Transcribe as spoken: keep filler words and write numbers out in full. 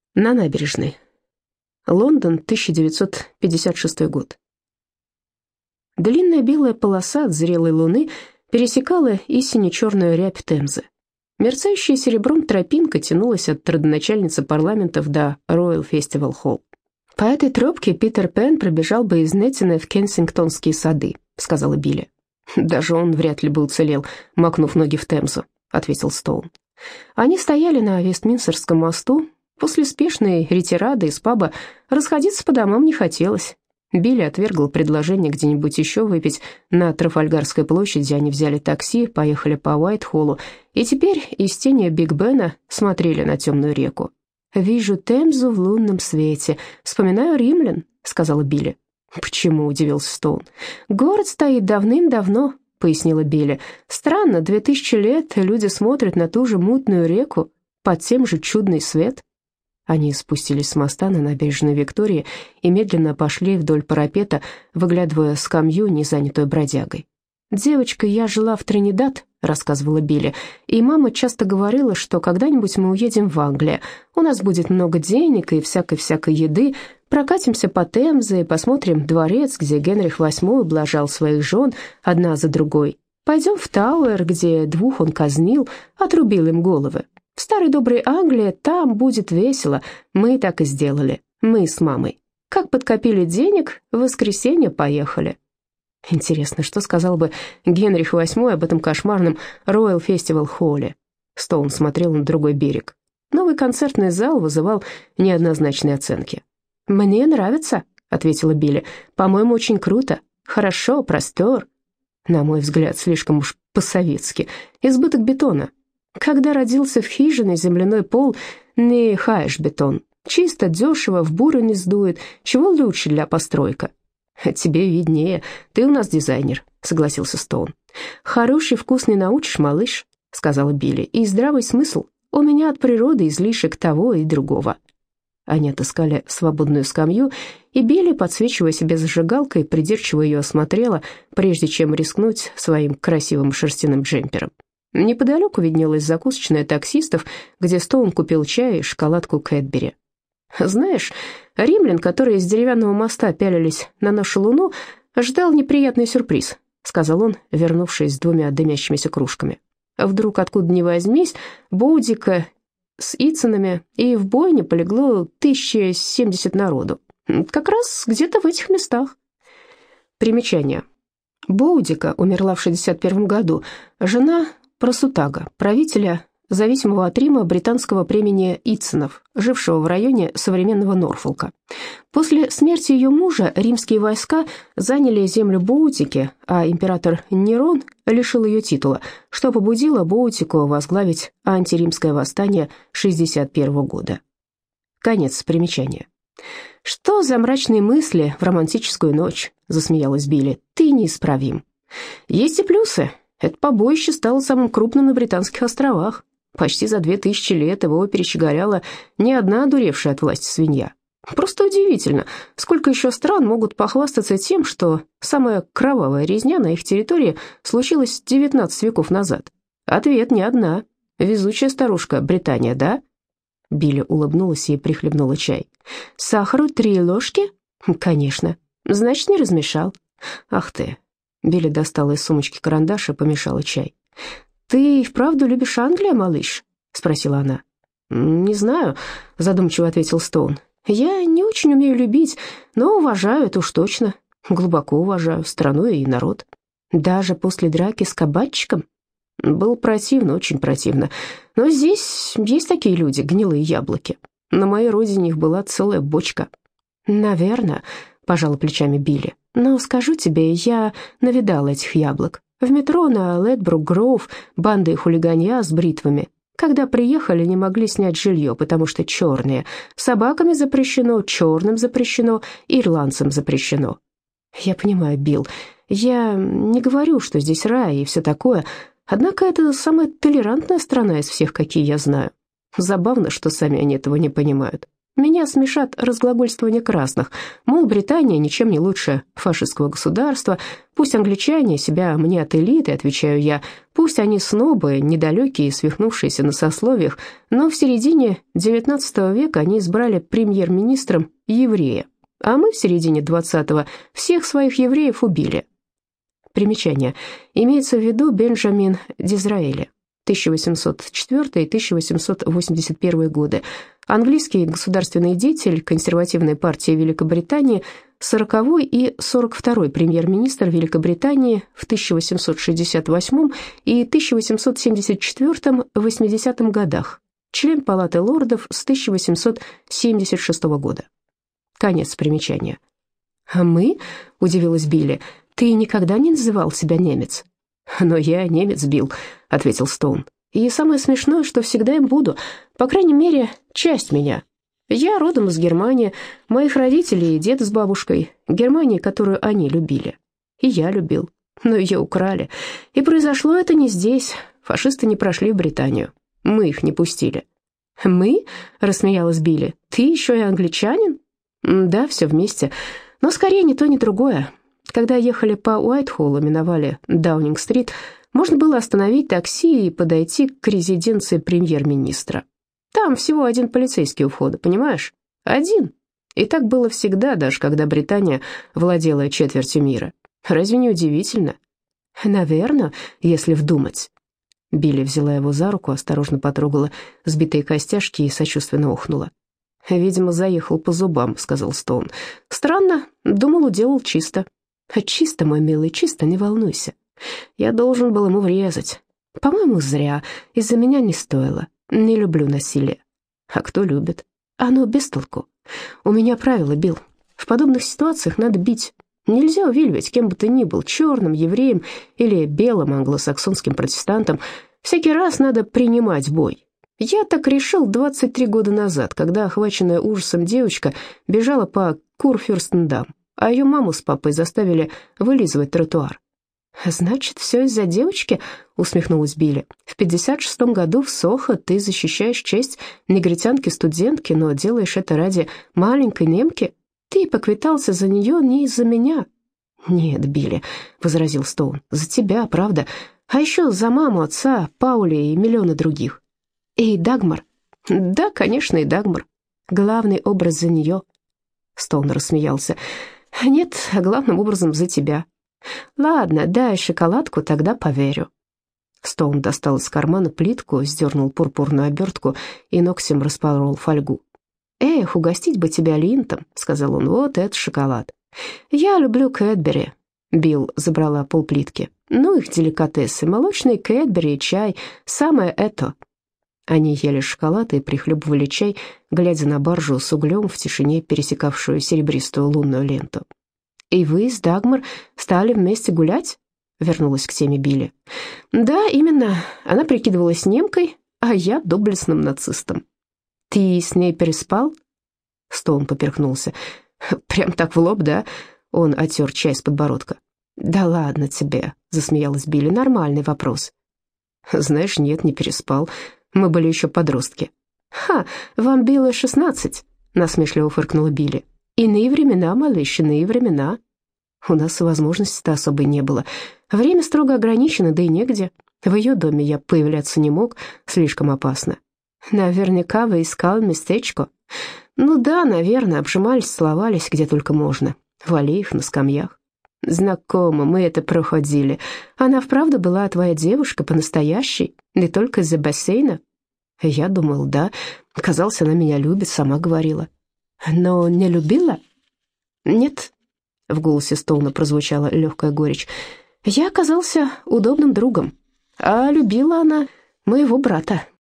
На набережной. Лондон, тысяча девятьсот пятьдесят шестой год. Длинная белая полоса от зрелой луны пересекала и сине-черную рябь Темзы. Мерцающая серебром тропинка тянулась от родоначальницы парламентов до Royal Festival Hall. «По этой тропке Питер Пен пробежал бы из Неттина в Кенсингтонские сады», — сказала Билли. «Даже он вряд ли бы уцелел, макнув ноги в Темзу», — ответил Стоун. Они стояли на Вестминстерском мосту. После спешной ретирады из паба расходиться по домам не хотелось. Билли отвергла предложение где-нибудь еще выпить. На Трафальгарской площади они взяли такси, поехали по Уайт-Холлу, и теперь из тени Биг Бена смотрели на темную реку. «Вижу Темзу в лунном свете. Вспоминаю римлян», — сказала Билли. «Почему?» — удивился Стоун. «Город стоит давным-давно», — пояснила Билли. «Странно, две тысячи лет люди смотрят на ту же мутную реку под тем же чудный свет». Они спустились с моста на набережную Виктории и медленно пошли вдоль парапета, выглядывая скамью, не занятую бродягой. «Девочка, я жила в Тринидад», — рассказывала Билли, «и мама часто говорила, что когда-нибудь мы уедем в Англию, у нас будет много денег и всякой-всякой еды, прокатимся по Темзе и посмотрим дворец, где Генрих восьмой ублажал своих жен одна за другой. Пойдем в Тауэр, где двух он казнил, отрубил им головы. В старой доброй Англии там будет весело, мы так и сделали, мы с мамой. Как подкопили денег, в воскресенье поехали». Интересно, что сказал бы Генрих восьмой об этом кошмарном Royal Festival Hall? Стоун смотрел на другой берег. Новый концертный зал вызывал неоднозначные оценки. «Мне нравится», — ответила Билли. «По-моему, очень круто. Хорошо, простор. На мой взгляд, слишком уж по-советски. Избыток бетона. Когда родился в хижине, земляной пол не хаешь бетон. Чисто, дешево, в буру не сдует. Чего лучше для постройка?» «Тебе виднее. Ты у нас дизайнер», — согласился Стоун. «Хороший вкус не научишь, малыш», — сказала Билли. «И здравый смысл. У меня от природы излишек того и другого». Они отыскали свободную скамью, и Билли, подсвечивая себе зажигалкой, придирчиво ее осмотрела, прежде чем рискнуть своим красивым шерстяным джемпером. Неподалеку виднелась закусочная таксистов, где Стоун купил чай и шоколадку Кэтбери. «Знаешь, римлян, которые с деревянного моста пялились на нашу луну, ждал неприятный сюрприз», — сказал он, вернувшись с двумя дымящимися кружками. «Вдруг, откуда ни возьмись, Боудика с Ицинами, и в бойне полегло тысяча семьдесят народу. Как раз где-то в этих местах». Примечание. Боудика умерла в шестьдесят первом году, жена Прасутага, правителя зависимого от Рима британского племени Ицинов, жившего в районе современного Норфолка. После смерти ее мужа римские войска заняли землю Боудики, а император Нерон лишил ее титула, что побудило Боудику возглавить антиримское восстание шестьдесят первого года. Конец примечания. «Что за мрачные мысли в романтическую ночь?» — засмеялась Билли. «Ты неисправим». «Есть и плюсы. Это побоище стало самым крупным на Британских островах. Почти за две тысячи лет его перещеголяла не одна одуревшая от власти свинья. Просто удивительно, сколько еще стран могут похвастаться тем, что самая кровавая резня на их территории случилась девятнадцать веков назад. Ответ не одна. Везучая старушка Британия, да?» Билли улыбнулась и прихлебнула чай. «Сахару три ложки?» «Конечно. Значит, не размешал». «Ах ты». Билли достала из сумочки карандаш и помешала чай. «Ты и вправду любишь Англию, малыш?» — спросила она. «Не знаю», — задумчиво ответил Стоун. «Я не очень умею любить, но уважаю, это уж точно. Глубоко уважаю страну и народ. Даже после драки с кабачиком?» «Было противно, очень противно. Но здесь есть такие люди, гнилые яблоки. На моей родине их была целая бочка». «Наверное», — пожала плечами Билли. «Но скажу тебе, я навидала этих яблок. В метро на Ледбрук-Гроув банды хулиганья с бритвами. Когда приехали, не могли снять жилье, потому что черные. Собаками запрещено, черным запрещено, ирландцам запрещено». «Я понимаю, Билл, я не говорю, что здесь рай и все такое, однако это самая толерантная страна из всех, какие я знаю. Забавно, что сами они этого не понимают. Меня смешат разглагольствования красных, мол, Британия ничем не лучше фашистского государства, пусть англичане себя мнят элитой, отвечаю я, пусть они снобы, недалекие и свихнувшиеся на сословиях, но в середине девятнадцатого века они избрали премьер-министром еврея, а мы в середине двадцатого всех своих евреев убили. Примечание. Имеется в виду Бенджамин Дизраэли, тысяча восемьсот четвёртый — тысяча восемьсот восемьдесят первый годы, английский государственный деятель консервативной партии Великобритании, сороковой и сорок второй премьер-министр Великобритании в тысяча восемьсот шестьдесят восьмом и тысяча восемьсот семьдесят четвёртом — восьмидесятом годах, член Палаты лордов с тысяча восемьсот семьдесят шестого года. Конец примечания. «А мы?» — удивилась Билли. «Ты никогда не называл себя немец?» «Но я немец, Билл», — ответил Стоун. «И самое смешное, что всегда им буду, по крайней мере, часть меня. Я родом из Германии, моих родителей и дед с бабушкой, Германии, которую они любили. И я любил, но ее украли. И произошло это не здесь, фашисты не прошли в Британию, мы их не пустили». «Мы?» — рассмеялась Билли. «Ты еще и англичанин?» «Да, все вместе, но скорее ни то, ни другое. Когда ехали по Уайтхоллу, миновали Даунинг-стрит, можно было остановить такси и подойти к резиденции премьер-министра. Там всего один полицейский у входа, понимаешь? Один. И так было всегда, даже когда Британия владела четвертью мира. Разве не удивительно?» «Наверное, если вдумать». Билли взяла его за руку, осторожно потрогала сбитые костяшки и сочувственно охнула. «Видимо, заехал по зубам», — сказал Стоун. «Странно, думал, уделал чисто». «Чисто, мой милый, чисто, не волнуйся. Я должен был ему врезать. По-моему, зря, из-за меня не стоило. Не люблю насилие». «А кто любит?» «Оно без толку. У меня правило, Билл. В подобных ситуациях надо бить. Нельзя увиливать, кем бы ты ни был, черным, евреем или белым англосаксонским протестантом. Всякий раз надо принимать бой. Я так решил двадцать три года назад, когда охваченная ужасом девочка бежала по Курфюрстендам, а ее маму с папой заставили вылизывать тротуар». «Значит, все из-за девочки?» — усмехнулась Билли. «В пятьдесят шестом году в Сохо ты защищаешь честь негритянки-студентки, но делаешь это ради маленькой немки. Ты поквитался за нее не из-за меня». «Нет, Билли», — возразил Стоун, — «за тебя, правда. А еще за маму, отца, Паули и миллионы других». «И Дагмар?» «Да, конечно, и Дагмар. Главный образ за нее». Стоун рассмеялся. «Нет, главным образом за тебя». «Ладно, дай шоколадку, тогда поверю». Стоун достал из кармана плитку, сдернул пурпурную обертку и ногтем распорол фольгу. «Эх, угостить бы тебя линтом», — сказал он, — «вот это шоколад». «Я люблю Кэтбери». Билл забрала полплитки. «Ну, их деликатесы, молочный Кэтбери и чай, самое это». Они ели шоколад и прихлебывали чай, глядя на баржу с углем в тишине, пересекавшую серебристую лунную ленту. «И вы с Дагмар стали вместе гулять?» — вернулась к теме Билли. «Да, именно. Она прикидывалась немкой, а я доблестным нацистом». «Ты с ней переспал?» Стоун поперхнулся. «Прям так в лоб, да?» Он оттер чай с подбородка. «Да ладно тебе», — засмеялась Билли, — «нормальный вопрос». «Знаешь, нет, не переспал. Мы были еще подростки». «Ха, вам было шестнадцать», — насмешливо фыркнула Билли. «Иные времена, малыш, иные времена». «У нас и возможности-то особой не было. Время строго ограничено, да и негде. В ее доме я появляться не мог, слишком опасно». «Наверняка вы искал местечко». «Ну да, наверное, обжимались, целовались, где только можно. В аллеях, на скамьях». «Знакомо, мы это проходили. Она вправду была твоя девушка по-настоящей, не только из-за бассейна?» «Я думал, да. Казалось, она меня любит, сама говорила». «Но не любила?» «Нет», — в голосе Стоуна прозвучала легкая горечь. «Я оказался удобным другом, а любила она моего брата».